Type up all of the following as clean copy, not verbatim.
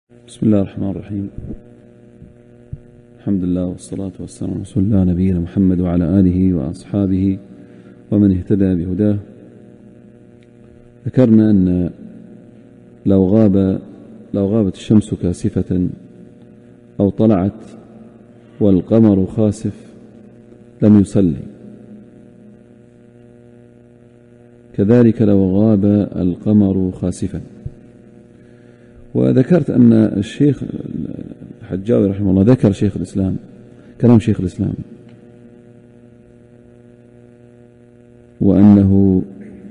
بسم الله الرحمن الرحيم. الحمد لله والصلاة والسلام على رسول الله نبينا محمد وعلى آله وأصحابه ومن اهتدى بهداه. ذكرنا أن لو غابت الشمس كاسفة أو طلعت والقمر خاسف لم يصلي، كذلك لو غاب القمر خاسفا. وذكرت أن الشيخ الحجاوي رحمه الله ذكر شيخ الإسلام كلام شيخ الإسلام، وأنه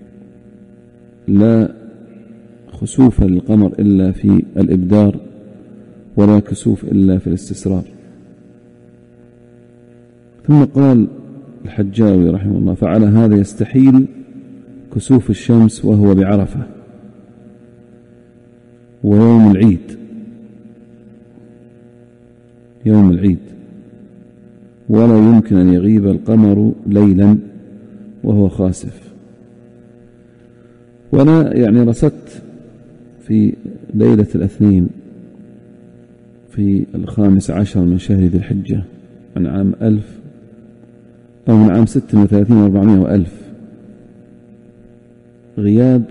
لا خسوف للقمر إلا في الإبدار ولا كسوف إلا في الاستسرار. ثم قال الحجاوي رحمه الله: فعلى هذا يستحيل كسوف الشمس وهو بعرفة ويوم العيد، ولا يمكن أن يغيب القمر ليلا وهو خاسف. وأنا رصدت في ليلة الاثنين في 15 من شهر ذي الحجة من عام 1000 أو من عام 36 و400 وألف، غياب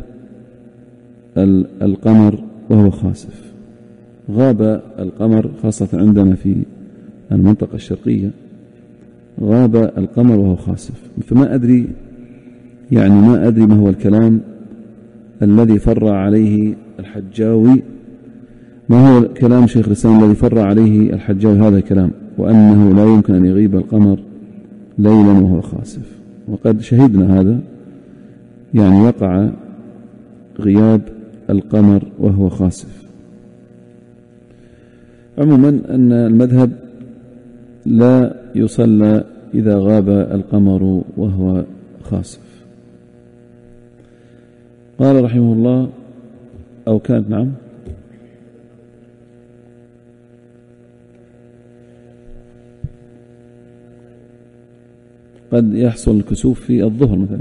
القمر وهو خاسف. غاب القمر خاصة عندنا في المنطقة الشرقية، غاب القمر وهو خاسف. فما أدري ما هو الكلام الذي فرع عليه الحجاوي، ما هو كلام شيخ الإسلام الذي فرع عليه الحجاوي هذا الكلام، وأنه لا يمكن أن يغيب القمر ليلا وهو خاسف. وقد شهدنا هذا، وقع غياب القمر وهو خاسف. عموما أن المذهب لا يصلى إذا غاب القمر وهو خاسف. قال رحمه الله: أو كانت نعم قد يحصل الكسوف في الظهر مثلا،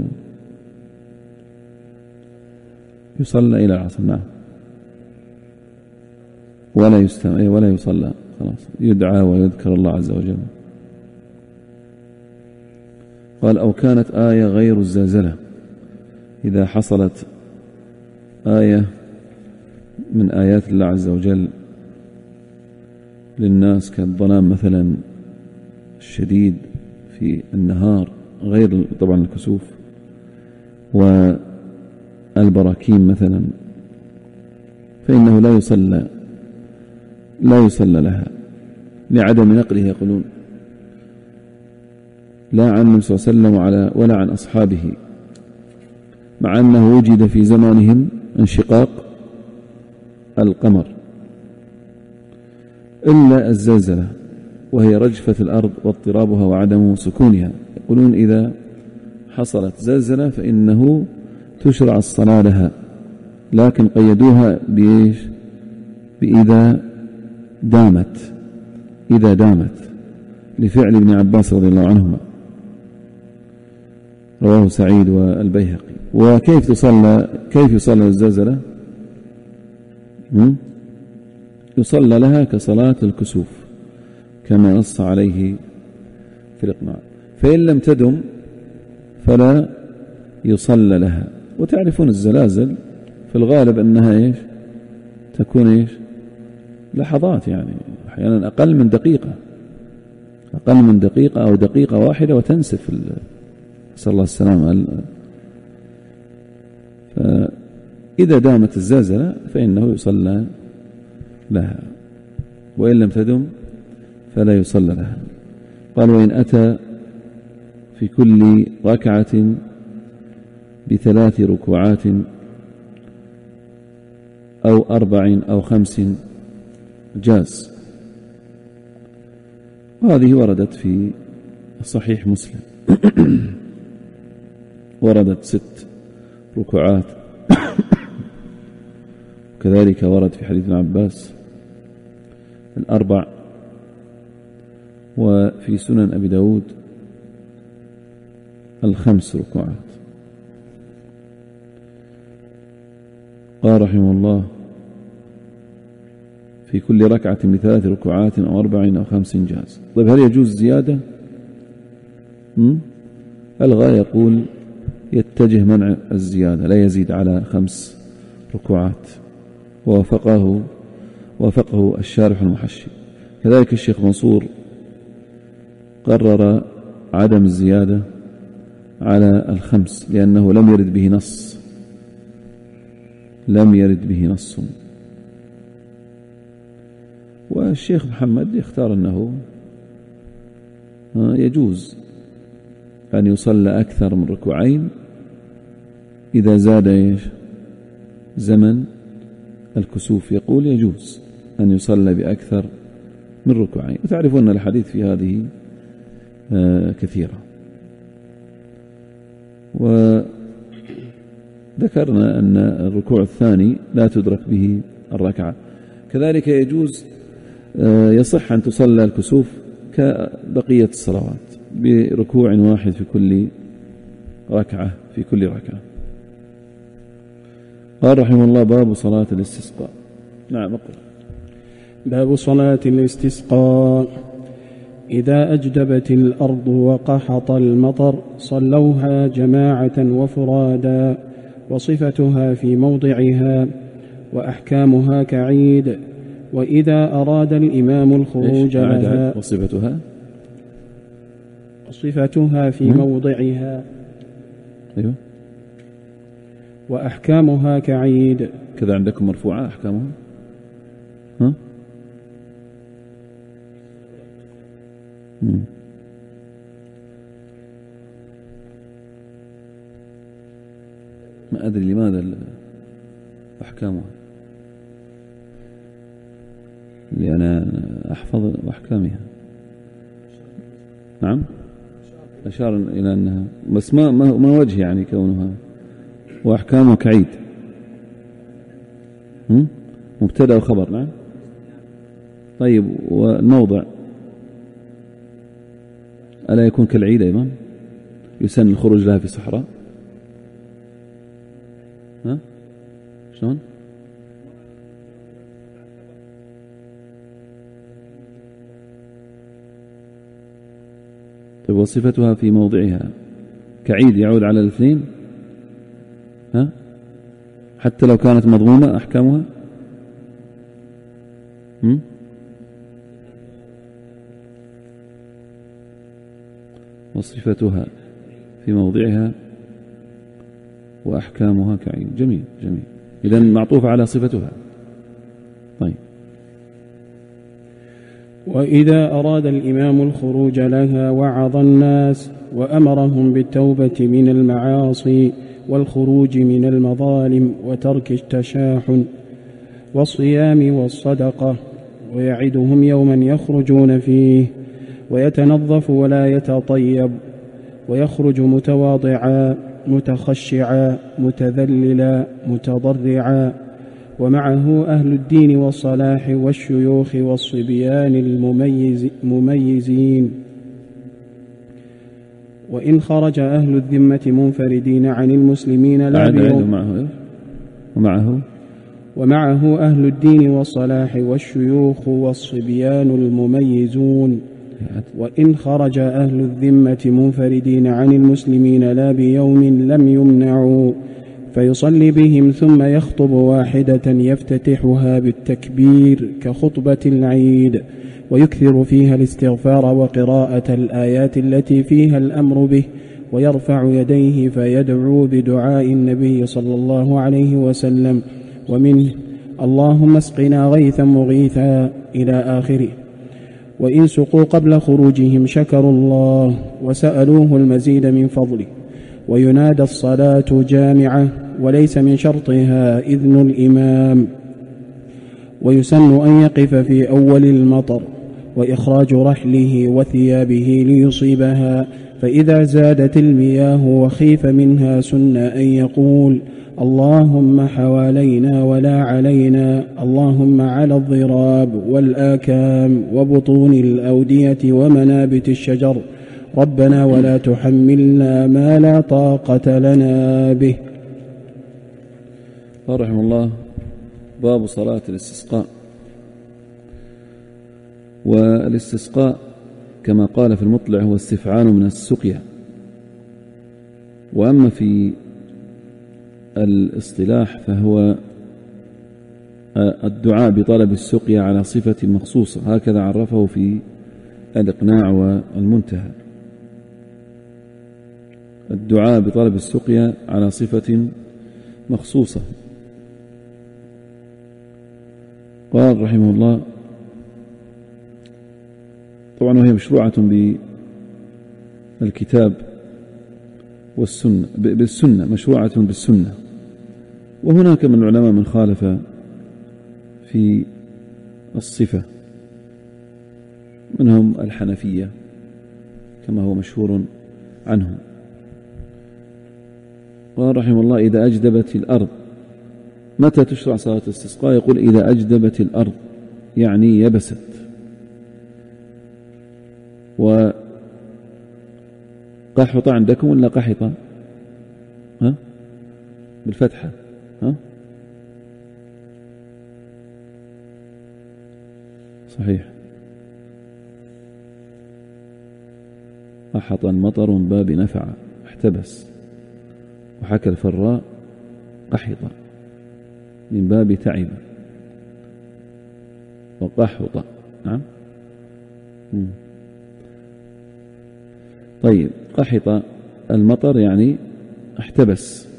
يصلى إلى العصر، نعم، ولا يصلى، خلاص يدعى ويذكر الله عز وجل. قال: أو كانت آية غير الزلزلة، إذا حصلت آية من آيات الله عز وجل للناس كالظلام مثلا الشديد في النهار، غير طبعا الكسوف، والبراكين مثلا، فإنه لا يصلى لها لعدم نقله، يقولون لا عن النبي صلى الله عليه وسلم ولا عن أصحابه، مع أنه وجد في زمانهم انشقاق القمر، إلا الزلزلة وهي رجفة الأرض واضطرابها وعدم سكونها. يقولون إذا حصلت زلزلة فإنه تشرع الصلاة لها، لكن قيدوها بإذا دامت لفعل ابن عباس رضي الله عنهما، رواه سعيد والبيهقي. وكيف يصلى الزلزلة؟ يصلى لها كصلاة الكسوف كما نص عليه في الإقناع، فإن لم تدم فلا يصلى لها. وتعرفون الزلازل في الغالب أنها تكون لحظات، أحيانا أقل من دقيقة أو دقيقة واحدة وتنسف، نسأل الله السلامة. فإذا دامت الزلزلة فإنه يصلى لها، وإن لم تدم فلا يصلى لها. قال: وإن أتى في كل ركعة ب3 ركوعات أو 4 أو 5 جاز. وهذه وردت في صحيح مسلم وردت 6 ركوعات كذلك ورد في حديث ابن عباس 4، وفي سنن أبي داود 5 ركوعات. قال رحمه الله: في كل ركعة ب3 ركوعات أو 4 أو 5 جاز. طيب هل يجوز زيادة؟ الغاية يقول يتجه منع الزيادة، لا يزيد على 5 ركوعات، وافقه الشارح المحشي. كذلك الشيخ منصور قرر عدم الزيادة على 5 لأنه لم يرد به نص. والشيخ محمد يختار أنه يجوز أن يصلى أكثر من 2 ركوعين إذا زاد زمن الكسوف. يقول يجوز أن يصلى بأكثر من 2 ركوعين، وتعرفون الحديث في هذه كثيرة. وذكرنا أن الركوع الثاني لا تدرك به الركعة. كذلك يجوز يصح أن تصلى الكسوف كبقية الصلوات بركوع واحد في كل ركعة. قال رحمه الله: باب صلاة الاستسقاء. نعم، اقرأ. باب صلاة الاستسقاء. إذا أجدبت الأرض وقحط المطر صلوها جماعة وفرادا، وصفتها في موضعها، وأحكامها كعيد. وإذا أراد الإمام الخروج لها وصفتها في موضعها، أيوه، وأحكامها كعيد. كذا عندكم مرفوعة أحكامها؟ ما أدري لماذا أحكامها، لأن أحفظ أحكامها. نعم، أشار إلى أنها، بس ما وجه يعني كونها وأحكامها كعيد. مبتدأ وخبر. نعم. طيب، والموضع ألا يكون كالعيد أيضا؟ يسن الخروج لها في صحراء. شلون؟ طيب، وصفتها في موضعها كعيد يعود على الاثنين، حتى لو كانت مضمومة أحكامها. وصفتها في موضعها وأحكامها كعيد. جميل. إذن معطوفة على صفتها. طيب. وإذا أراد الإمام الخروج لها وعظ الناس وأمرهم بالتوبة من المعاصي والخروج من المظالم وترك التشاحن والصيام والصدقة، ويعدهم يوما يخرجون فيه، ويتنظف ولا يتطيب، ويخرج متواضعا متخشعا متذللا متضرعا، ومعه أهل الدين والصلاح والشيوخ والصبيان المميزين. وإن خرج أهل الذمة منفردين عن المسلمين لا بيوم، ومعه أهل الدين والصلاح والشيوخ والصبيان المميزون. وإن خرج أهل الذمة منفردين عن المسلمين لا بيوم لم يمنعوا، فيصلي بهم ثم يخطب واحدة يفتتحها بالتكبير كخطبة العيد، ويكثر فيها الاستغفار وقراءة الآيات التي فيها الأمر به، ويرفع يديه فيدعو بدعاء النبي صلى الله عليه وسلم، ومنه: اللهم اسقنا غيثا مغيثا إلى آخره. وإن سقوا قبل خروجهم شكروا الله وسألوه المزيد من فضله. وينادى الصلاة جامعة وليس من شرطها إذن الإمام. ويسن أن يقف في أول المطر وإخراج رحله وثيابه ليصيبها، فإذا زادت المياه وخيف منها سن أن يقول: اللهم حوالينا ولا علينا، اللهم على الضراب والآكام وبطون الأودية ومنابت الشجر، ربنا ولا تحملنا ما لا طاقة لنا به. قال رحمه الله: باب صلاة الاستسقاء. والاستسقاء كما قال في المطلع هو استفعال من السقيا. وأما في الاصطلاح فهو الدعاء بطلب السقيا على صفة مخصوصة، هكذا عرفه في الإقناع والمنتهى. الدعاء بطلب السقيا على صفة مخصوصة. قال رحمه الله: طبعا وهي مشروعة بالكتاب والسنة، بالسنة، مشروعة بالسنة. وهناك من العلماء من خالف في الصفة، منهم الحنفية كما هو مشهور عنهم. قال رحمه الله: إذا أجدبت الأرض. متى تشرع صلاة الاستسقاء؟ يقول: إذا أجدبت الأرض، يعني يبست. وقحط عندكم ولا قحط؟ ها؟ بالفتحة. ها؟ صحيح. قحط المطر من باب نفع احتبس، وحكى الفراء قحط من باب تعب وقحط. نعم. طيب، قحط المطر يعني احتبس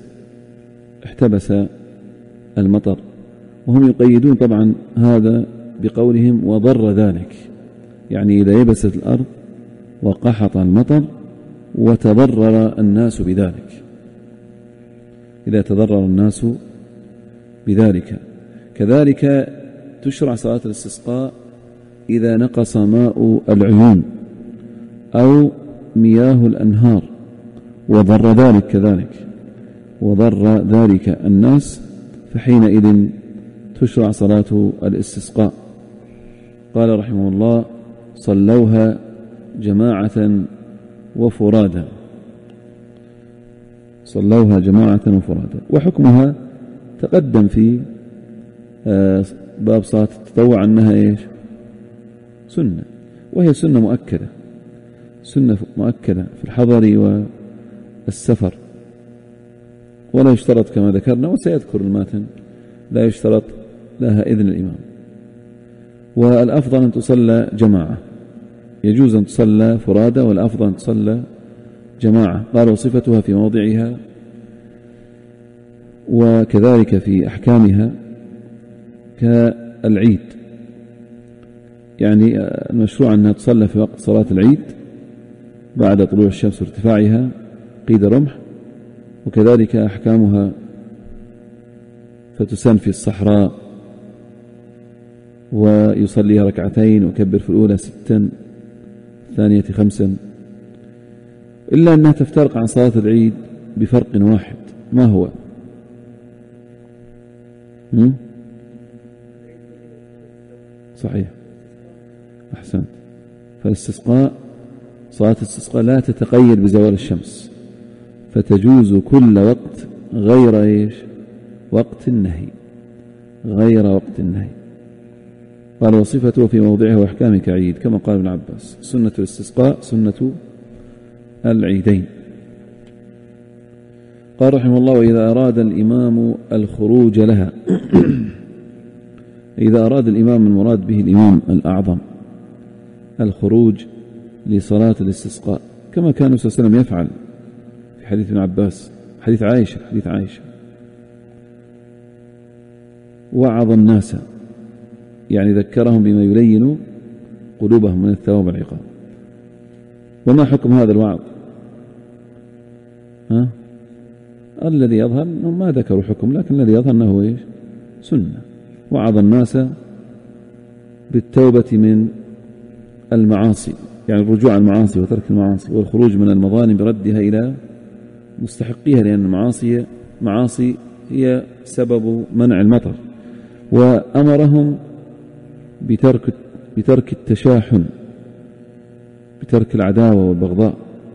المطر. وهم يقيدون طبعا هذا بقولهم: وضر ذلك، يعني إذا يبست الأرض وقحط المطر وتضرر الناس بذلك، إذا تضرر الناس بذلك. كذلك تشرع صلاة الاستسقاء إذا نقص ماء العيون أو مياه الأنهار وضر ذلك كذلك، وضر ذلك الناس، فحينئذ تشرع صلاة الاستسقاء. قال رحمه الله: صلوها جماعة وفرادا. صلوها جماعة وفرادا. وحكمها تقدم في باب صلاة التطوع أنها إيش؟ سنة، وهي سنة مؤكدة، سنة مؤكدة في الحضر والسفر، ولا يشترط كما ذكرنا وسيذكر الماتن لا يشترط لها إذن الإمام. والأفضل أن تصلى جماعة، يجوز أن تصلى فرادى، والأفضل أن تصلى جماعة. قال: وصفتها في موضعها، وكذلك في أحكامها كالعيد، يعني المشروع أنها تصلى في وقت صلاة العيد بعد طلوع الشمس وارتفاعها قيد رمح. وكذلك أحكامها فتسن في الصحراء ويصلي ركعتين وكبر في الأولى 6 الثانية 5، إلا أنها تفترق عن صلاة العيد بفرق واحد. ما هو؟ صحيح، أحسنت. فالاستسقاء، صلاة الاستسقاء لا تتقيد بزوال الشمس، فتجوز كل وقت غير إيش؟ وقت النهي، غير وقت النهي. قال: وصفته في موضعها وأحكامه كعيد، كما قال ابن عباس: سنة الاستسقاء سنة العيدين. قال رحمه الله: وإذا أراد الإمام الخروج لها. إذا أراد الإمام، المراد به الإمام الأعظم، الخروج لصلاة الاستسقاء، كما كان صلى الله عليه وسلم يفعل في حديث ابن عباس، حديث عائشة، وعظ الناس، يعني ذكرهم بما يلين قلوبهم من الثواب والعقاب. وما حكم هذا الوعظ؟ الذي يظهر أنهم ما ذكروا حكم، لكن الذي يظهر أنه إيش؟ سنة. وعظ الناس بالتوبة من المعاصي، يعني الرجوع عن المعاصي وترك المعاصي، والخروج من المظالم بردها إلى مستحقيها، لأن المعاصي هي سبب منع المطر. وأمرهم بترك التشاحن، بترك العداوة والبغضاء،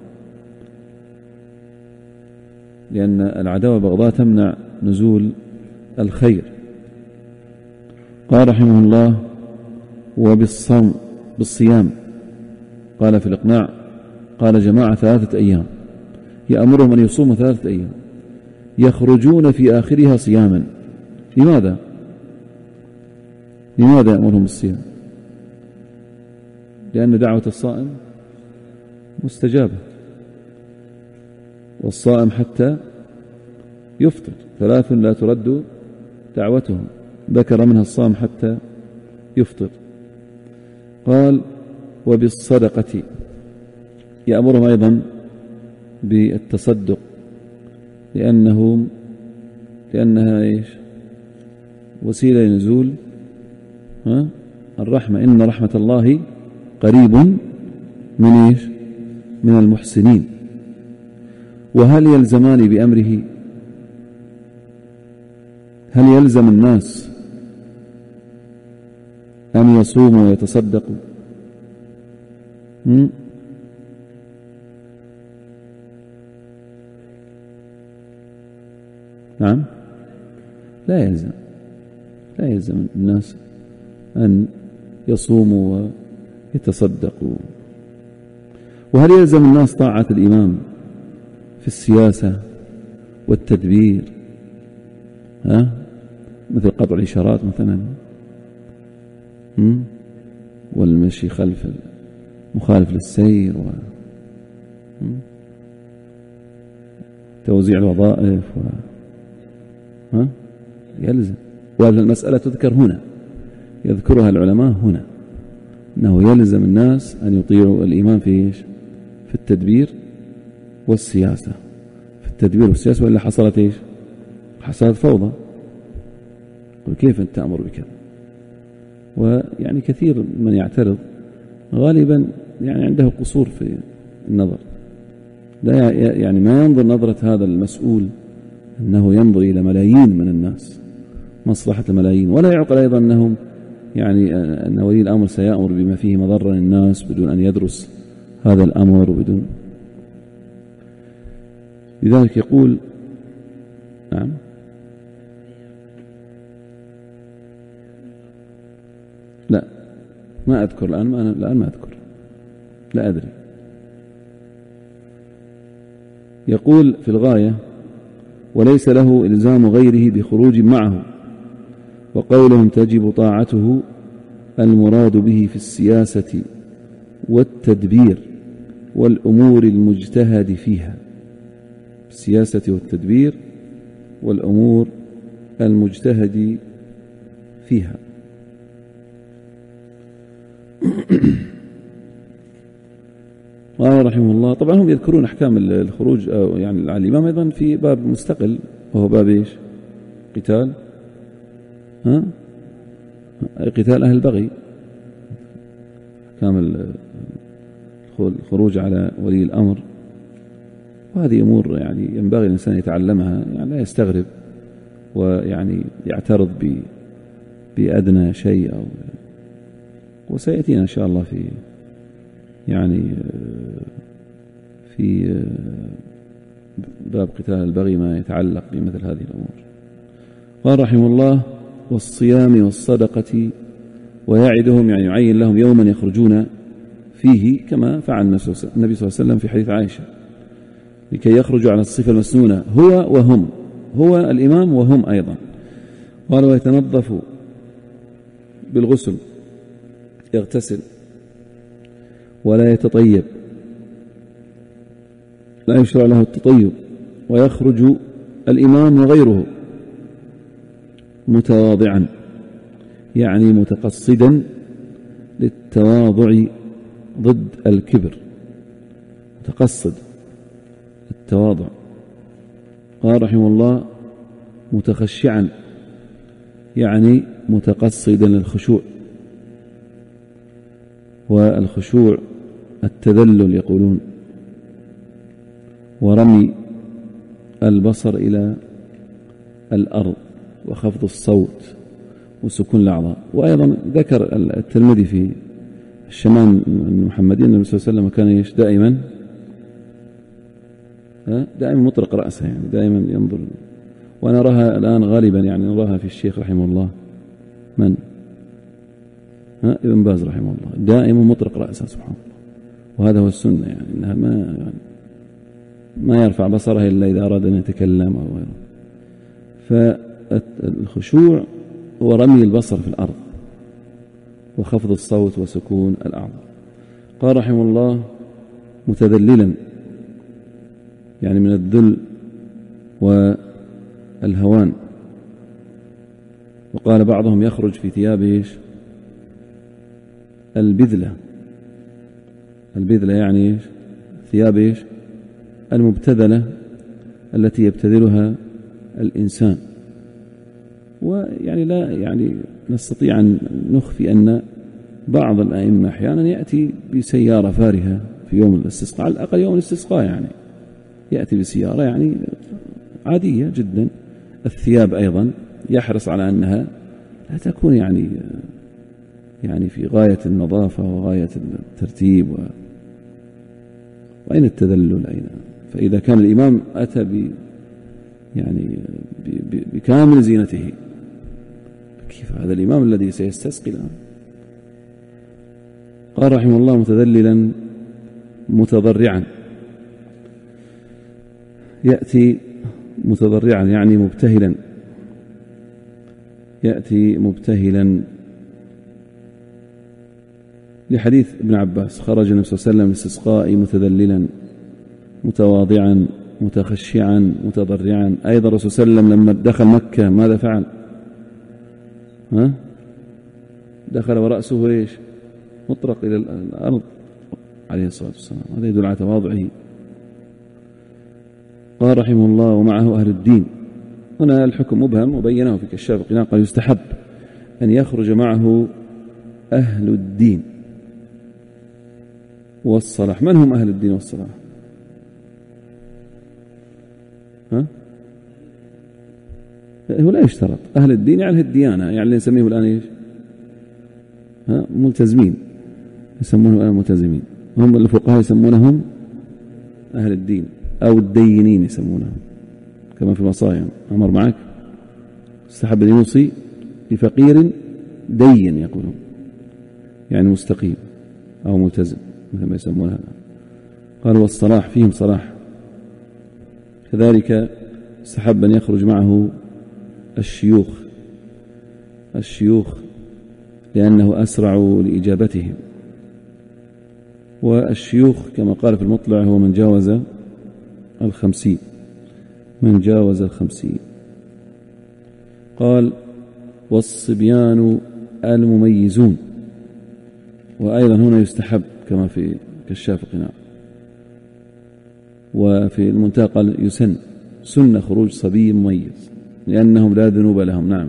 لأن العداوة والبغضاء تمنع نزول الخير. قال رحمه الله: وبالصوم، بالصيام. قال في الإقناع، قال جماعة 3 أيام، يأمرهم أن يصوموا 3 أيام يخرجون في آخرها صياما. لماذا يأمرهم بالصيام؟ لأن دعوة الصائم مستجابة، والصائم حتى يفطر 3 لا ترد دعوتهم، ذكر منها الصائم حتى يفطر. قال وبالصدقة، يأمرهم أيضا بالتصدق لأنها إيش؟ وسيلة لنزول الرحمة، إن رحمة الله قريب من إيش؟ من المحسنين. وهل يلزمان بأمره؟ هل يلزم الناس أن يصوموا ويتصدقوا؟ نعم، لا يلزم الناس أن يصوموا ويتصدقوا. وهل يلزم الناس طاعة الإمام في السياسة والتدبير؟ مثل قطع الإشارات مثلا، والمشي خلف مخالف للسير، توزيع الوظائف يلزم. والمسألة تذكر هنا، يذكرها العلماء هنا، أنه يلزم الناس أن يطيعوا الإمام في التدبير والسياسة، في التدبير والسياسة، وإلا حصلت إيش؟ حصلت فوضى. وكيف أنت تأمر بكذا؟ ويعني كثير من يعترض غالبا يعني عنده قصور في النظر، لا يعني ما ينظر نظرة هذا المسؤول أنه ينظر إلى ملايين من الناس، مصلحة الملايين، ولا يعقل أيضا أنهم يعني أن ولي الأمر سيأمر بما فيه مضرة للناس بدون أن يدرس هذا الأمر وبدون. لذلك يقول نعم، لا ما أذكر الآن، ما أذكر، لا أدري. يقول في الغاية وليس له إلزام غيره بخروج معه، وقولهم تجب طاعته المراد به في السياسة والتدبير والأمور المجتهد فيها، السياسة والتدبير والأمور المجتهد فيها. قال رحمه الله، طبعا هم يذكرون أحكام الخروج يعني على الإمام أيضا في باب مستقل، وهو باب إيش؟ قتال قتال أهل البغي، أحكام الخروج على ولي الأمر. وهذه أمور يعني ينبغي الإنسان يتعلمها، يعني لا يستغرب ويعني يعترض بأدنى شيء، وسيأتينا إن شاء الله في باب قتال البغي ما يتعلق بمثل هذه الأمور. قال رحمه الله والصيام والصدقة، ويعدهم يعني يعين لهم يوما يخرجون فيه كما فعل النبي صلى الله عليه وسلم في حديث عائشة، لكي يخرجوا على الصفة المسنونة هو وهم، هو الإمام وهم أيضا. قال ويتنظف بالغسل، يغتسل ولا يتطيب، لا يشرع له التطيب، ويخرج الإمام وغيره متواضعا، يعني متقصدا للتواضع ضد الكبر، متقصد التواضع. قال رحمه الله متخشعا، يعني متقصدا للخشوع، والخشوع التذلل يقولون، ورمي البصر إلى الأرض، وخفض الصوت، وسكون الأعضاء. وأيضا ذكر الترمذي في الشمال المحمدين النبي صلى الله عليه وسلم كان يش دائما مطرق رأسه، يعني دائما ينظر. ونراها الآن غالبا يعني نراها في الشيخ رحمه الله من ابن باز رحمه الله دائما مطرق رأسه سبحان الله، وهذا هو السنة، يعني إنها ما يرفع بصره إلا إذا أراد أن يتكلم أو غيره. فالخشوع هو رمي البصر في الأرض وخفض الصوت وسكون الأعضاء. قال رحمه الله متذللا، يعني من الذل والهوان. وقال بعضهم يخرج في ثياب البذلة. البذلة يعني ثياب المبتذلة التي يبتذلها الإنسان. ويعني لا يعني نستطيع أن نخفي أن بعض الأئمة أحيانا يأتي بسيارة فارهة في يوم الاستسقاء، على الأقل يوم الاستسقاء يعني يأتي بسيارة يعني عادية جدا. الثياب أيضا يحرص على أنها لا تكون يعني في غاية النظافة وغاية الترتيب وأين التذلل أين؟ فإذا كان الإمام أتى بكامل زينته، كيف هذا الإمام الذي سيستسقي الآن؟ قال رحمه الله متذللا متضرعا. يأتي متضرعا يعني مبتهلا، يأتي مبتهلا لحديث ابن عباس خرج النبي صلى الله عليه وسلم للاستسقاء متذللا متواضعا متخشعا متضرعا. أيضا الرسول صلى الله عليه وسلم لما دخل مكة ماذا فعل؟ دخل ورأسه مطرق إلى الأرض عليه الصلاة والسلام. هذا يدل على تواضعه. قال رحمه الله ومعه أهل الدين. هنا الحكم مبهم وبينه في كشاف القناع. قال يستحب أن يخرج معه أهل الدين والصلاح. من هم أهل الدين والصلاح؟ هو لا يشترط. أهل الدين يعني الديانة، يعني اللي نسميه الآن ملتزمين، يسمونه الآن ملتزمين. هم الفقهاء يسمونهم أهل الدين أو الدينين يسمونهم، كما في الوصايا أمر معك استحب أن يوصي لفقير دين يقولون، يعني مستقيم أو ملتزم مثل ما يسمون هذا. قال والصلاح فيهم صلاح. كذلك استحب أن يخرج معه الشيوخ لأنه أسرع لإجابتهم. والشيوخ كما قال في المطلع هو من جاوز 50. من جاوز 50. قال والصبيان المميزون. وأيضا هنا يستحب كما في كشاف القناع. وفي المنتهى قال يسن سنة خروج صبي مميز لأنهم لا ذنوب لهم. نعم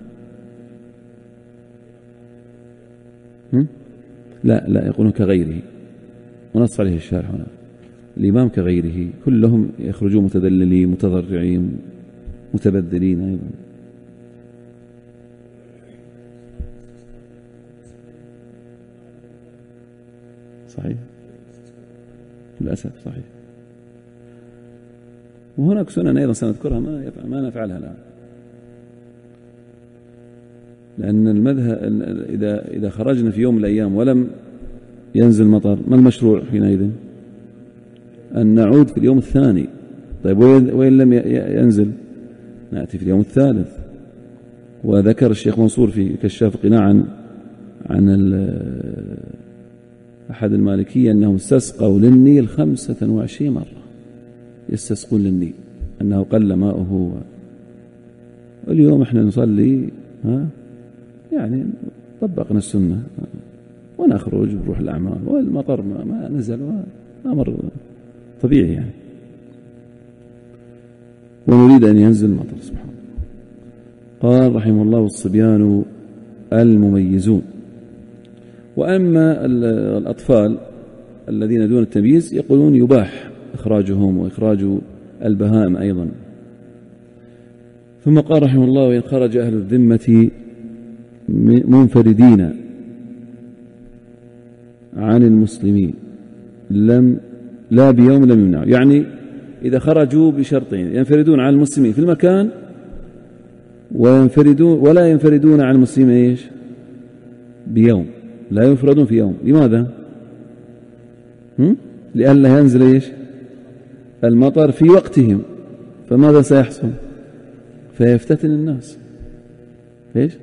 لا يقولون كغيره، ونص عليه الشارح هنا الإمام كغيره، كلهم يخرجون متذللين متضرعين متبذلين. أيضا صحيح للأسف صحيح. وهناك سنن أيضا سنذكرها ما نفعلها الآن، لأن المذهب إذا خرجنا في يوم من الأيام ولم ينزل مطر ما المشروع حينئذ؟ أن نعود في اليوم الثاني. طيب وين لم ينزل؟ نأتي في اليوم الثالث. وذكر الشيخ منصور في كشاف القناع عن أحد المالكية أنهم استسقوا للنيل 25 مرة، يستسقون للنيل أنه قل ماؤه. واليوم احنا نصلي يعني طبقنا السنة ونخرج ونروح الأعمال والمطر ما نزل أمر طبيعي يعني، ونريد أن ينزل المطر سبحان الله. قال رحمه الله الصبيان المميزون. وأما الأطفال الذين دون التمييز يقولون يباح إخراجهم وإخراج البهائم أيضا. ثم قال رحمه الله وإن خرج أهل الذمة منفردين عن المسلمين لا بيوم لم يمنعوا. يعني إذا خرجوا بشرطين: ينفردون عن المسلمين في المكان ولا ينفردون عن المسلمين بيوم. لا يفردون في يوم. لماذا؟ لئلا ينزل إيش المطر في وقتهم، فماذا سيحصل؟ فيفتتن الناس. إيش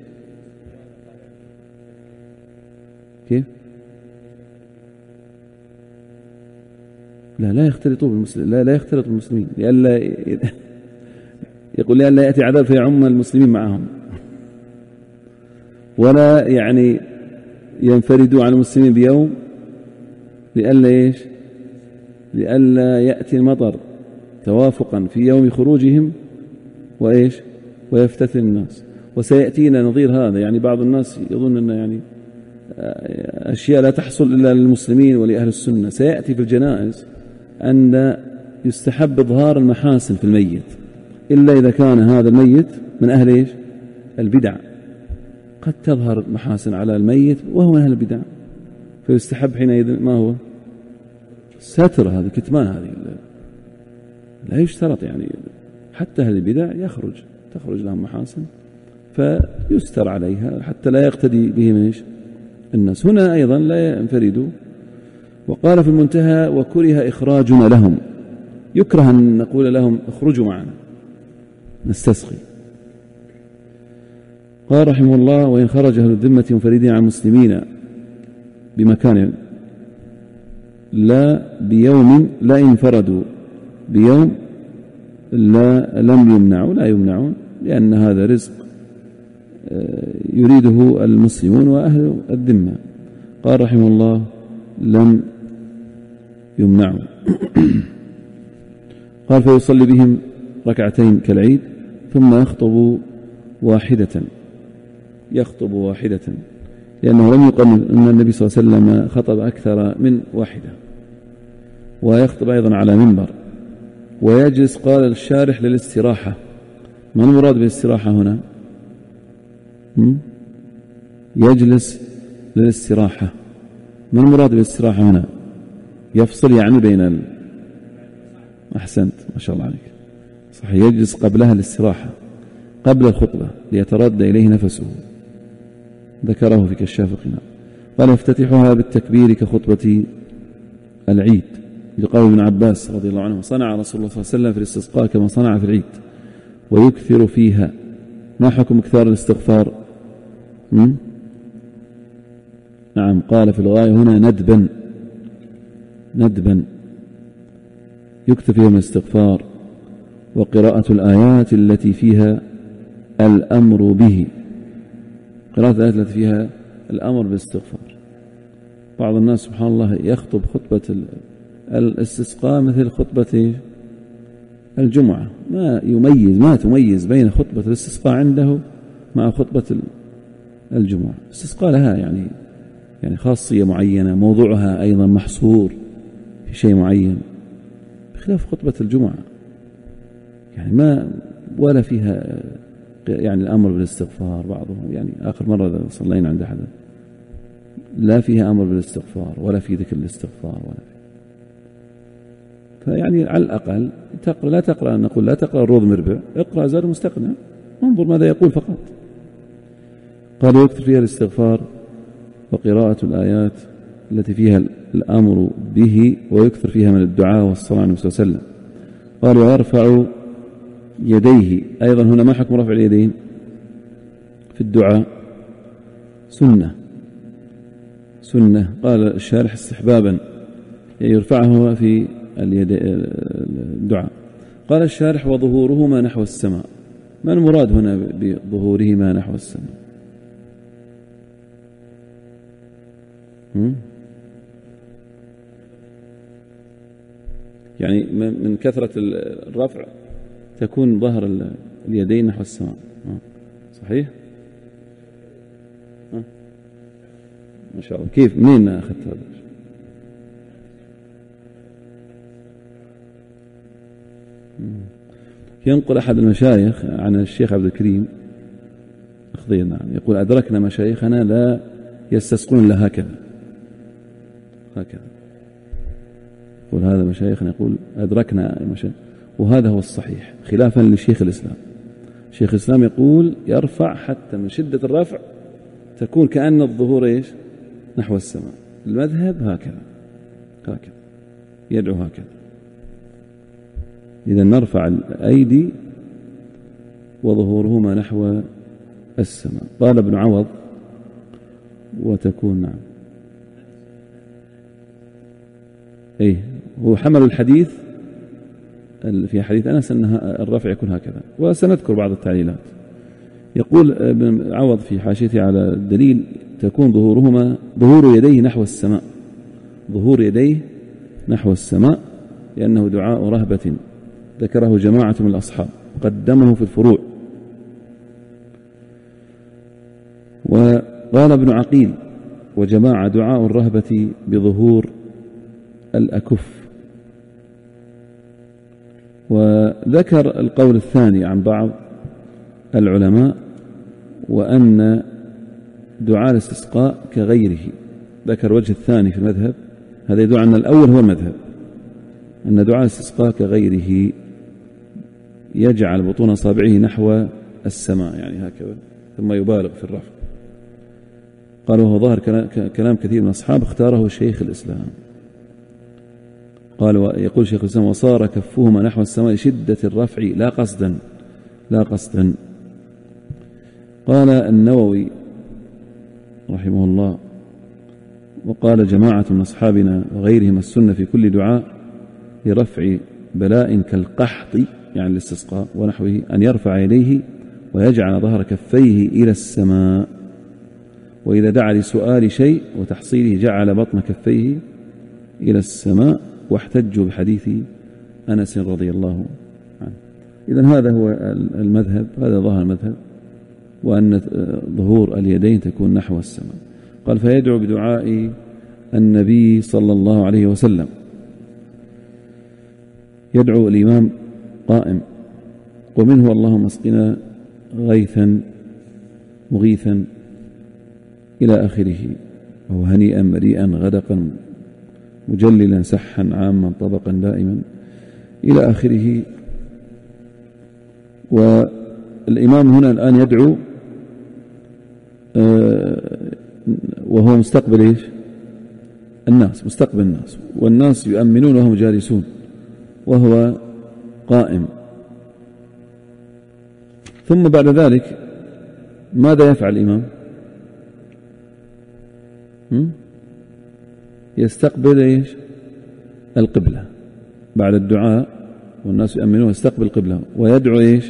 كيف؟ لا يختلطوا بالمسلمين، لا يختلط بالمسلمين، لئلا يقول لئلا يأتي عذاب فيعم المسلمين معهم، ولا يعني ينفردوا عن المسلمين بيوم لئلا إيش لئلا يأتي المطر توافقا في يوم خروجهم وإيش ويفتتن الناس. وسيأتينا نظير هذا، يعني بعض الناس يظن أن يعني أشياء لا تحصل إلا للمسلمين ولأهل السنة. سيأتي في الجنائز أن يستحب إظهار المحاسن في الميت إلا إذا كان هذا الميت من أهل إيش البدع. قد تظهر المحاسن على الميت وهو من أهل البدع، فيستحب حينئذ ما هو ستر هذا كتمان هذه، لا يشترط يعني حتى أهل البدع تخرج لهم محاسن فيستر عليها حتى لا يقتدي بهم إيش الناس. هنا أيضا لا ينفردوا. وقال في المنتهى: وكره إخراجنا لهم، يكره أن نقول لهم اخرجوا معنا نستسقي. قال رحمه الله: وإن خرج أهل الذمة منفردين عن المسلمين بمكان لا بيوم لا انفردوا بيوم لم يمنعوا، لا يمنعون، لأن هذا رزق يريده المسلمون وأهل الذمة. قال رحمه الله: لم يمنعوا. قال: فيصلي بهم ركعتين كالعيد ثم يخطب واحدة، لأنه لم يقل أن النبي صلى الله عليه وسلم خطب أكثر من واحدة، ويخطب أيضا على منبر ويجلس. قال الشارح: للاستراحة. ما المراد بالاستراحة هنا؟ يجلس للاستراحة. ما المراد بالاستراحة هنا؟ يفصل يعني بين أحسنت، ما شاء الله عليك، صحيح، يجلس قبلها الاستراحة قبل الخطبة ليتردد إليه نفسه، ذكره في كشاف القناع. قال: يفتتحها بالتكبير كخطبة العيد، لقول ابن عباس رضي الله عنه: صنع رسول الله صلى الله عليه وسلم في الاستسقاء كما صنع في العيد ويكثر فيها. ما حكم اكثار الاستغفار؟ نعم، قال في الغاية هنا ندبا يكثر فيها من الاستغفار وقراءة الآيات التي فيها الأمر به، قراءة الآيات التي فيها الأمر بالاستغفار. بعض الناس سبحان الله يخطب خطبة الاستسقاء مثل خطبة الجمعة، ما تميز بين خطبة الاستسقاء عنده مع خطبة الجمعة. الاستسقاء لها يعني خاصية معينة، موضوعها أيضا محصور في شيء معين، بخلاف خطبة الجمعة يعني ما ولا فيها يعني الأمر بالاستغفار. بعضهم يعني آخر مرة صلينا عند أحد لا فيها أمر بالاستغفار ولا في ذكر الاستغفار ولا في. فيعني على الأقل لا تقرأ، نقول لا تقرأ الروض مربع، اقرأ زاد مستقنع، انظر ماذا يقول فقط. قال: يكثر فيها الاستغفار وقراءة الآيات التي فيها الأمر به، ويكثر فيها من الدعاء والصلاة على النبي صلى الله عليه وسلم. قال: ويرفع يديه. أيضا هنا ما حكم رفع اليدين في الدعاء؟ سنة. قال الشارح: استحبابا، يرفعه في الدعاء. قال الشارح: وظهورهما نحو السماء. ما المراد هنا بظهورهما نحو السماء؟ يعني من كثرة الرفع تكون ظهر اليدين نحو السماء، صحيح؟ ما شاء الله. كيف منين أخذت هذا؟ ينقل أحد المشايخ عن الشيخ عبد الكريم أخضير، نعم، يقول: أدركنا مشايخنا لا يستسقون إلا هكذا. يقول هذا مشايخنا، يقول أدركنا مشايخ، وهذا هو الصحيح خلافا لشيخ الإسلام. شيخ الإسلام يقول يرفع حتى من شدة الرفع تكون كأن الظهور نحو السماء. المذهب هكذا يدعو هكذا. إذا نرفع الأيدي وظهورهما نحو السماء. قال ابن عوض وتكون نعم هو حمل الحديث في حديث أنس أن الرفع يكون هكذا، وسنذكر بعض التعليلات. يقول ابن عوض في حاشيته على الدليل تكون ظهور يديه نحو السماء، ظهور يديه نحو السماء، لأنه دعاء رهبة ذكره جماعة من الأصحاب قدمه في الفروع. وقال ابن عقيل وجماعة دعاء الرهبة بظهور الأكف. وذكر القول الثاني عن بعض العلماء، وأن دعاء الاستسقاء كغيره. ذكر وجه الثاني في المذهب، هذا يدل أن الأول هو المذهب، أن دعاء الاستسقاء كغيره، يجعل بطون أصابعه نحو السماء يعني هكذا، ثم يبالغ في الرفع. قالوا هو ظاهر كلام كثير من الأصحاب اختاره شيخ الإسلام. قال يقول شيخ الإسلام: وصار كفهما نحو السماء شدة الرفع لا قصدا. قال النووي رحمه الله: وقال جماعة من أصحابنا وغيرهم: السنة في كل دعاء لرفع بلاء كالقحط يعني الاستسقاء ونحوه أن يرفع يديه ويجعل ظهر كفيه إلى السماء، وإذا دعا لسؤال شيء وتحصيله جعل بطن كفيه إلى السماء، واحتجوا بحديث أنس رضي الله عنه. إذن هذا هو المذهب، هذا ظاهر المذهب، وأن ظهور اليدين تكون نحو السماء. قال: فيدعو بدعاء النبي صلى الله عليه وسلم. يدعو الإمام قائم، ومنه: اللهم اسقنا غيثا مغيثا إلى آخره، وهو هنيئا مريئا غدقا مجللا سحا عاما طبقا دائما إلى آخره. والإمام هنا الآن يدعو وهو مستقبل الناس، مستقبل الناس، والناس يؤمنون وهم جالسون وهو قائم. ثم بعد ذلك ماذا يفعل الإمام؟ يستقبل القبلة بعد الدعاء والناس يؤمنون، يستقبل القبلة ويدعو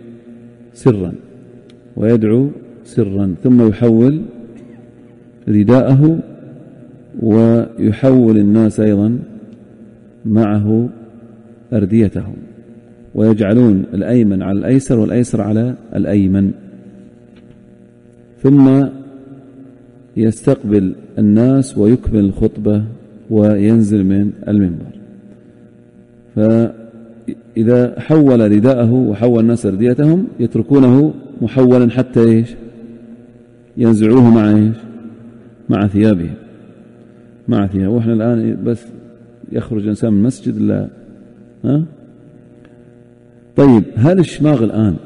سرا، ثم يحول رداءه ويحول الناس أيضا معه أرديتهم، ويجعلون الأيمن على الأيسر والأيسر على الأيمن، ثم يستقبل الناس ويكمل الخطبة وينزل من المنبر. فإذا حول رداءه وحول الناس أرديتهم يتركونه محولا حتى ينزعوه مع ثيابهم. وإحنا الآن بس يخرج الإنسان من المسجد لا طيب، هل الشماغ الآن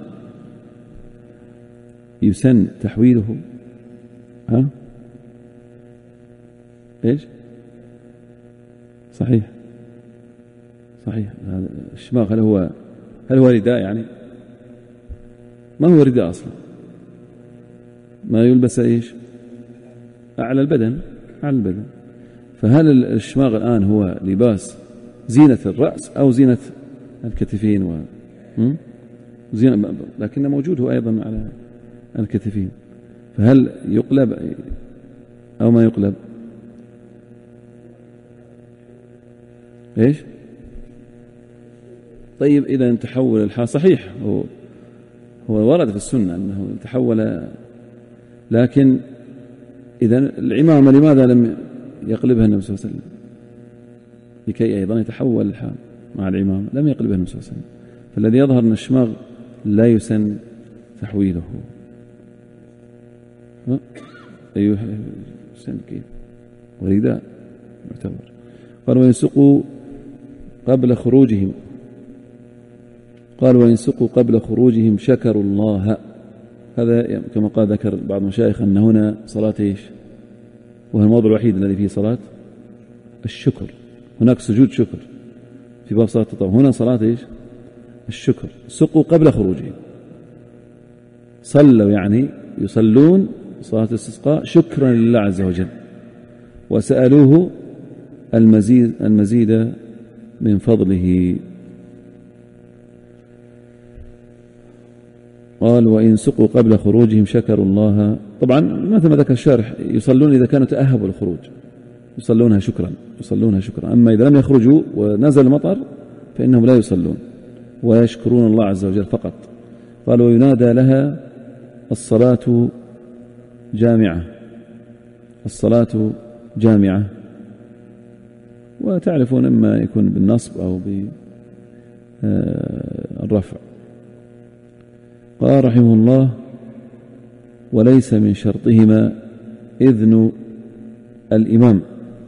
يسن تحويله؟ إيش؟ صحيح. هذا الشماغ هل هو رداء؟ يعني ما هو رداء أصلا، ما يلبس على البدن. فهل الشماغ الآن هو لباس زينة الرأس أو زينة الكتفين زينة، لكن موجود هو أيضا على الكتفين، فهل يقلب أو ما يقلب؟ إيش؟ طيب إذا تحول الحال صحيح، هو ورد في السنة أنه تحول، لكن إذا العمامة لماذا لم يقلبها النبي صلى الله عليه وسلم؟ لكي أيضا يتحول الحال مع العمامة، لم يقلبها النبي صلى الله عليه وسلم. فالذي يظهر أن الشماغ لا يسن تحويله. أيوه يسن كيف؟ ورداء معتبر. قال: وينسقوا قبل خروجهم شكروا الله. هذا كما قال ذكر بعض المشايخ أن هنا صلاة وهو الموضوع الوحيد الذي فيه صلاة الشكر. هناك سجود شكر في باب صلاة التطوع، هنا صلاة إيش؟ الشكر. سقوا قبل خروجهم، صلوا يعني يصلون صلاة الاستسقاء شكرا لله عز وجل، وسألوه المزيد من فضله. قال وإن سقوا قبل خروجهم شكروا الله. طبعا مثل ما ذكر الشارح يصلون إذا كانوا تأهبوا للخروج يصلونها شكرا، أما إذا لم يخرجوا ونزل المطر فإنهم لا يصلون ويشكرون الله عز وجل فقط. قال وينادى لها الصلاة جامعة، وتعرفون إما يكون بالنصب أو بالرفع. قال رحمه الله وليس من شرطهما إذن الإمام،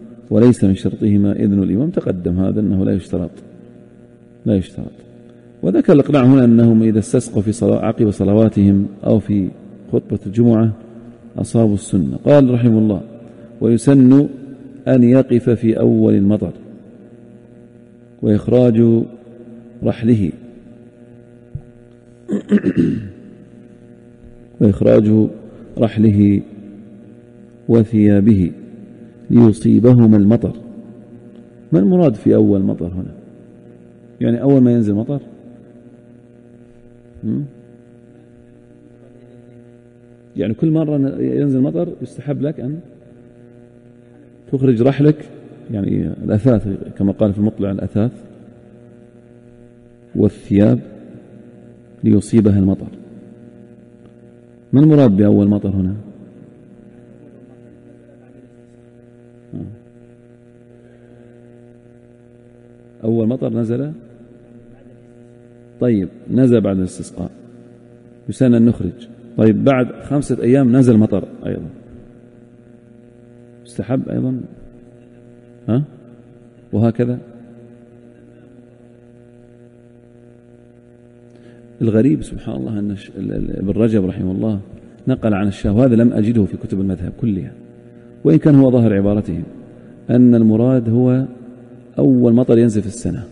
تقدم هذا أنه لا يشترط. وذكر الإقناع هنا أنهم إذا استسقوا في عقب صلواتهم أو في خطبة الجمعة أصابوا السنة. قال رحمه الله ويسن أن يقف في أول المطر وإخراج رحله وثيابه ليصيبهما المطر. ما المراد في أول مطر هنا؟ يعني أول ما ينزل مطر؟ يعني كل مرة ينزل مطر يستحب لك أن تخرج رحلك، يعني الأثاث كما قال في المطلع الأثاث والثياب ليصيبها المطر. ما المراد بأول مطر هنا؟ أول مطر نزل، طيب نزل بعد الاستسقاء يسن أن نخرج. طيب بعد 5 أيام نزل مطر أيضا يستحب أيضا، وهكذا. الغريب سبحان الله أن ابن رجب رحمه الله نقل عن الشافعي، وهذا لم أجده في كتب المذهب كلها وإن كان هو ظاهر عبارتهم، أن المراد هو أول مطر ينزل في السنة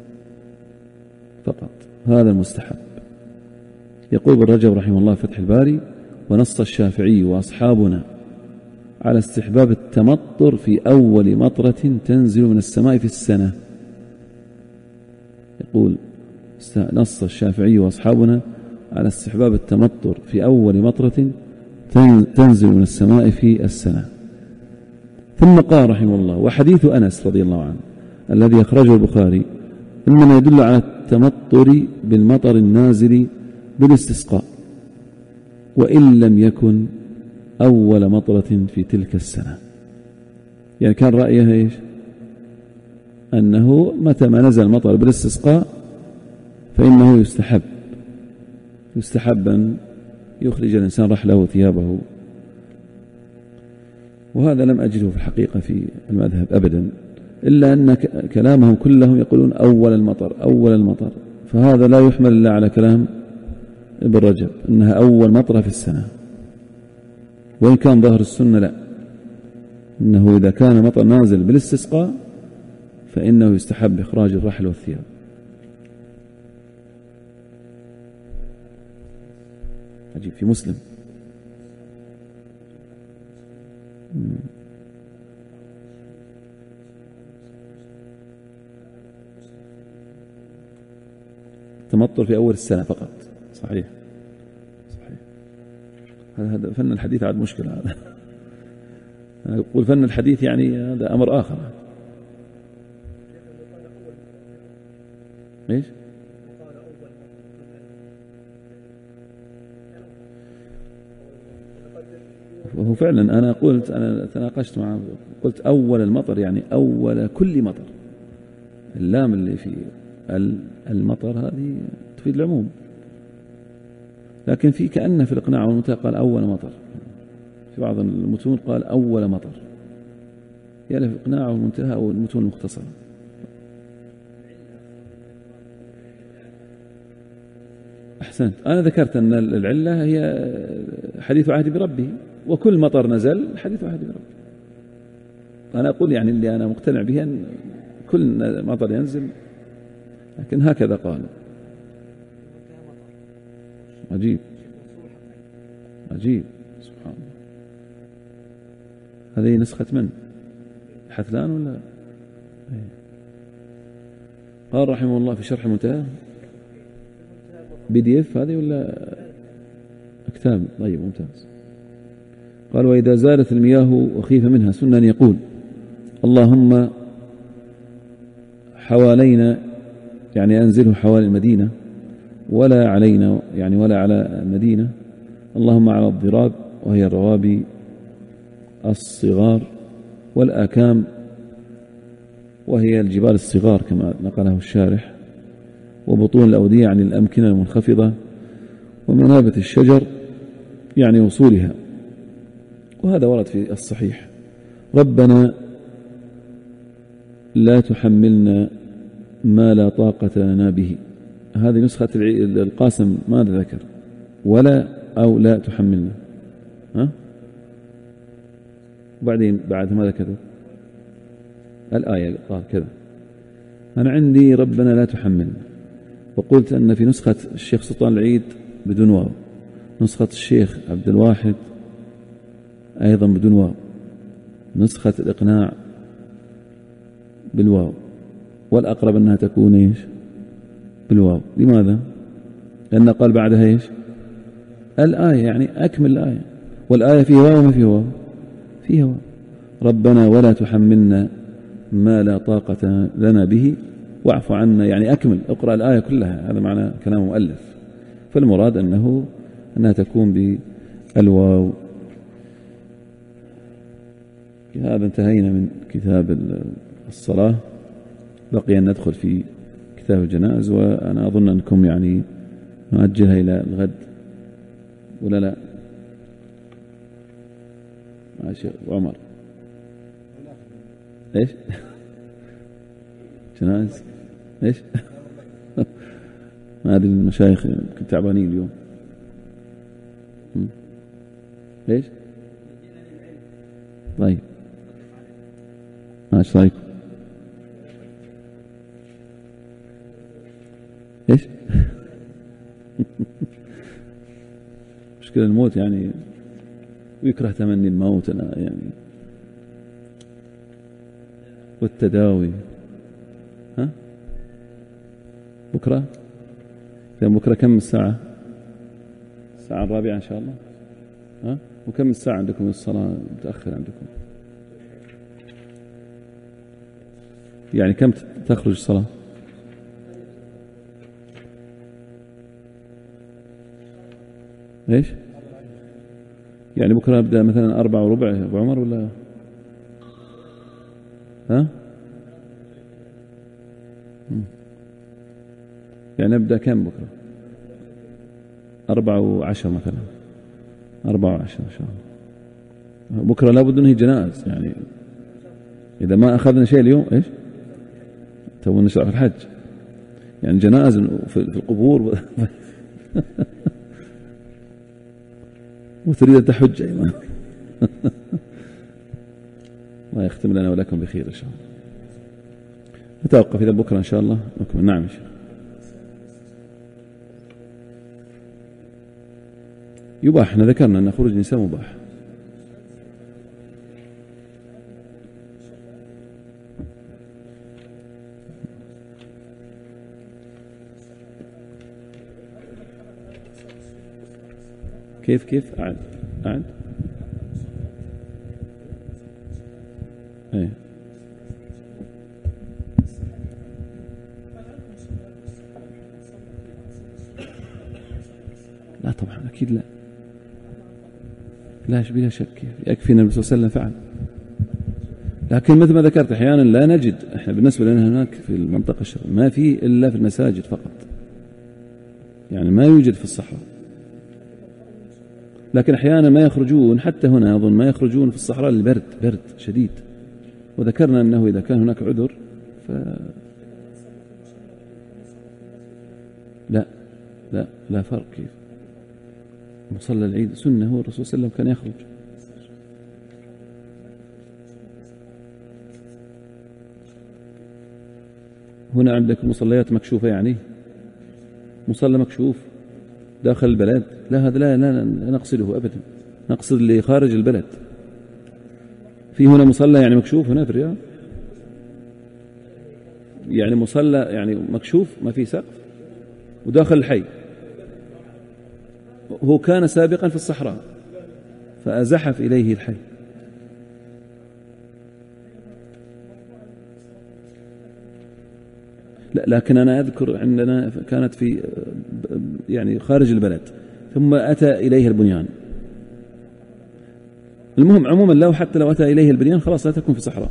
فقط، هذا المستحب. يقول ابن رجب رحمه الله فتح الباري ونص الشافعي وأصحابنا على استحباب التمطر في أول مطرة تنزل من السماء في السنة. يقول نص الشافعي وأصحابنا على استحباب التمطر في أول مطرة تنزل من السماء في السنة. ثم قال رحمه الله وحديث أنس رضي الله عنه الذي أخرجه البخاري إنما يدل على التمطر بالمطر النازل بالاستسقاء وإن لم يكن أول مطرة في تلك السنة. يعني كان رأيه إيش؟ أنه متى ما نزل المطر بالاستسقاء فإنه يستحب أن يخرج الإنسان رحله وثيابه. وهذا لم أجده في الحقيقة في المذهب أبدا، إلا أن كلامهم كلهم يقولون أول المطر، فهذا لا يحمل إلا على كلام ابن رجب إنها أول مطرة في السنة، وإن كان ظاهر السنة لا، إنه إذا كان مطر نازل بالاستسقاء فإنه يستحب إخراج الرحل والثياب. عجيب في مسلم. تمطر في أول السنة فقط. صحيح. هذا فن الحديث عاد مشكلة هذا. يقول فن الحديث يعني هذا أمر آخر. إيش؟ وهو فعلا أنا تناقشت معه قلت أول المطر يعني أول كل مطر، اللام اللي في المطر هذه تفيد العموم، لكن في كأنه في الإقناع والمنتهى قال أول مطر، في بعض المتون قال أول مطر، يعني في الإقناع والمنتهى أو المتون المختصرة. أحسنت. أنا ذكرت أن العلة هي حديث عهد بربه، وكل مطر نزل حديث عهد بربه، أنا أقول يعني اللي أنا مقتنع به أن كل مطر ينزل، لكن هكذا قالوا. عجيب عجيب سبحان الله. هذه نسخة من حثلان ولا؟ قال رحمه الله في شرح المنتهى PDF هذه ولا كتاب؟ طيب ممتاز. قال وإذا زالت المياه وخيف منها سنة أن يقول اللهم حوالينا، يعني أنزله حوالي المدينة، ولا علينا، يعني ولا على المدينة. اللهم على الضراب وهي الروابي الصغار، والآكام وهي الجبال الصغار كما نقله الشارح، وبطون الأودية عن الأمكنة المنخفضة، ومنابت الشجر يعني وصولها. وهذا ورد في الصحيح. ربنا لا تحملنا ما لا طاقة لنا به. هذه نسخة القاسم ماذا ذكر؟ ولا أو لا تحملنا، ها؟ وبعدين بعد ماذا كتب؟ الآية قال كذا. أنا عندي ربنا لا تحملنا، وقلت أن في نسخة الشيخ سلطان العيد بدون واو، نسخة الشيخ عبد الواحد أيضا بدون واو، نسخة الإقناع بالواو، والأقرب أنها تكون إيش؟ بالواو. لماذا؟ لأن قال بعدها إيش؟ الآية، يعني أكمل الآية، والآية فيها واو وما فيها واو؟ فيها واو. ربنا ولا تحملنا ما لا طاقة لنا به واعف عنا، يعني أكمل، اقرأ الآية كلها. هذا معنى كلام مؤلف، فالمراد أنها تكون بالواو. هذا انتهينا من كتاب الصلاة، بقي أن ندخل في كتاب الجنائز، وأنا أظن أنكم يعني نؤجلها إلى الغد ولا لا؟ ماشي وعمر إيش؟ جنائز إيش؟ ما أدري المشايخ كنت تعبانين اليوم. إيش؟ طيب ايش رايكم؟ ايش؟ مشكلة الموت يعني، ويكره تمني الموت أنا يعني، والتداوي. ها؟ بكرة؟ بكرة كم الساعة؟ الساعة 4 إن شاء الله. ها؟ وكم الساعة عندكم الصلاة متأخر عندكم؟ يعني كم تخرج الصلاة؟ ايش؟ يعني بكرة أبدأ مثلا 4:15 أبو عمر ولا؟ ها؟ يعني أبدأ كم بكرة؟ 4:10 مثلا، 4:10 إن شاء الله. بكرة لابد أنه جنائز، يعني إذا ما أخذنا شيء اليوم إيش؟ تو نشرع في الحج، يعني جنائز في القبور وتريد أن تحج أيضا. الله يختم لنا ولكم بخير إن شاء الله. نتوقف إذا بكرة إن شاء الله نكمل. نعم إن شاء الله. يباح، احنا ذكرنا أن خروج النساء مباح. كيف أعد ايه لا طبعا أكيد لا بلا شك، يكفي أن النبي صلى الله عليه وسلم فعل. لكن مثل ما ذكرت أحيانا لا نجد، احنا بالنسبة لنا هناك في المنطقة الشرقية ما في إلا في المساجد فقط، يعني ما يوجد في الصحراء. لكن أحيانا ما يخرجون، حتى هنا أظن ما يخرجون في الصحراء للبرد، برد شديد. وذكرنا أنه إذا كان هناك عذر لا فرق. كيف مصلى العيد سنة، هو الرسول صلى الله عليه وسلم كان يخرج. هنا عندك مصليات مكشوفة، يعني مصلى مكشوف داخل البلد، لا هذا لا نقصده أبدا، نقصد اللي خارج البلد. في هنا مصلى يعني مكشوف هنا في الرياض، يعني مصلى يعني مكشوف ما في سقف وداخل الحي. هو كان سابقا في الصحراء فأزحف إليه الحي. لا لكن أنا أذكر عندنا كانت في يعني خارج البلد ثم أتى إليه البنيان. المهم عموما لو حتى لو أتى إليه البنيان خلاص لا تكون في صحراء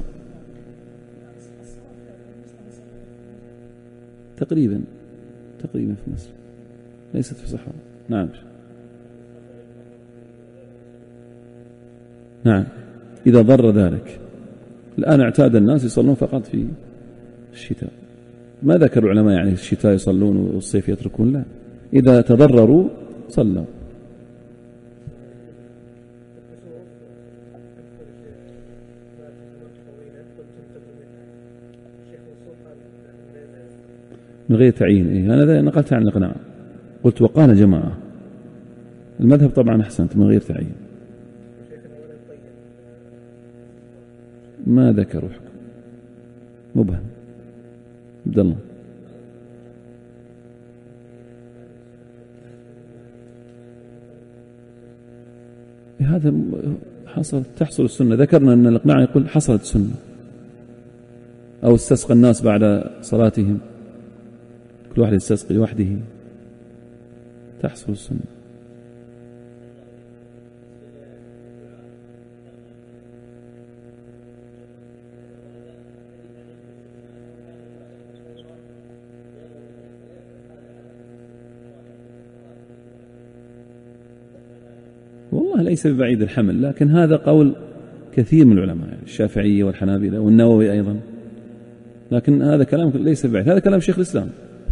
تقريبا في مصر، ليست في صحراء. نعم إذا ضر ذلك. الآن اعتاد الناس يصلون فقط في الشتاء، ما ذكر العلماء يعني الشتاء يصلون والصيف يتركون، لا، إذا تضرروا صلوا. من غير تعيين. أنا نقلت عن الإقناع، قلت وقال جماعة. المذهب طبعا أحسنت من غير تعيين، ما ذكروا حكم، مبهم. عبد الله هذا تحصل السنة. ذكرنا أن الإقناع يقول حصلت السنة، أو استسقى الناس بعد صلاتهم، كل واحد يستسقي لوحده، تحصل السنة. والله ليس ببعيد الحمل، لكن هذا قول كثير من العلماء، يعني الشافعية والحنابلة والنووي أيضا، لكن هذا كلام ليس ببعيد، هذا كلام شيخ الإسلام.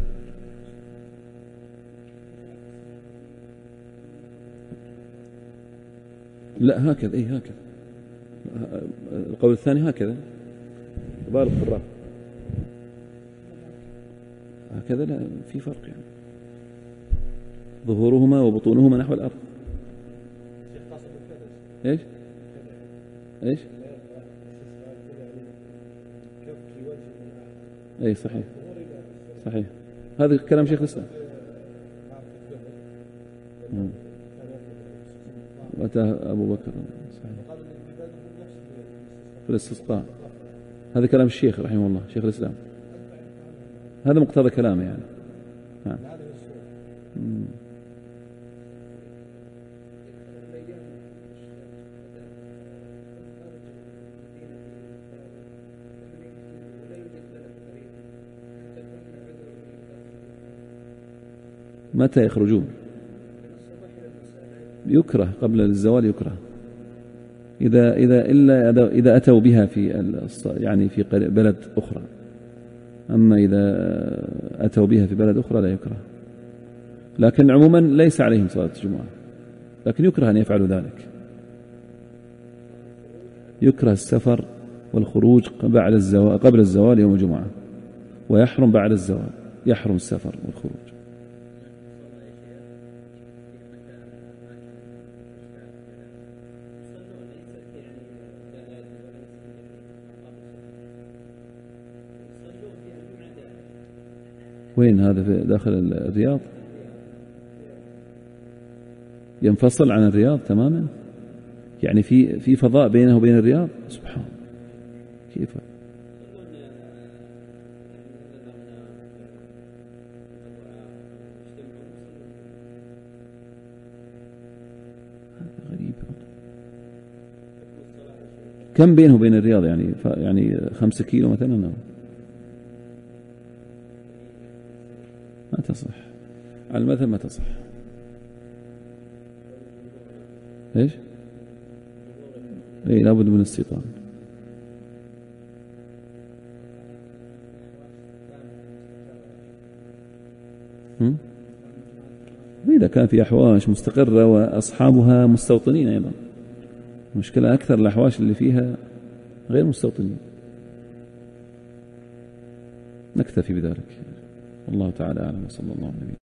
لا هكذا، هكذا القول الثاني هكذا، بالغ في الراء هكذا، لا في فرق، يعني ظهورهما وبطونهما نحو الأرض. إيش أي صحيح هذا كلام شيخ الإسلام. وأتاه أبو بكر صحيح في الاستسقاء، هذا كلام الشيخ رحمه الله، شيخ الإسلام، هذا مقتضى كلامه يعني. نعم. متى يخرجون؟ يكره قبل الزوال، يكره إذا أتوا بها في يعني في بلد أخرى، أما إذا أتوا بها في بلد أخرى لا يكره. لكن عموما ليس عليهم صلاة الجمعة، لكن يكره أن يفعلوا ذلك. يكره السفر والخروج قبل الزوال يوم الجمعة، ويحرم بعد الزوال، يحرم السفر والخروج. وين هذا؟ في داخل الرياض؟ ينفصل عن الرياض تماما، يعني في فضاء بينه وبين الرياض؟ سبحان الله، كيف غريب. كم بينه وبين الرياض؟ يعني 5 كيلو مثلا؟ ما تصح على المذهب، ما تصح. ايش؟ لابد من استيطان. إذا كان في أحواش مستقرة وأصحابها مستوطنين أيضا، مشكلة أكثر الأحواش اللي فيها غير مستوطنين. نكتفي بذلك. الله تعالى أعلم، وصلى الله عليه وسلم.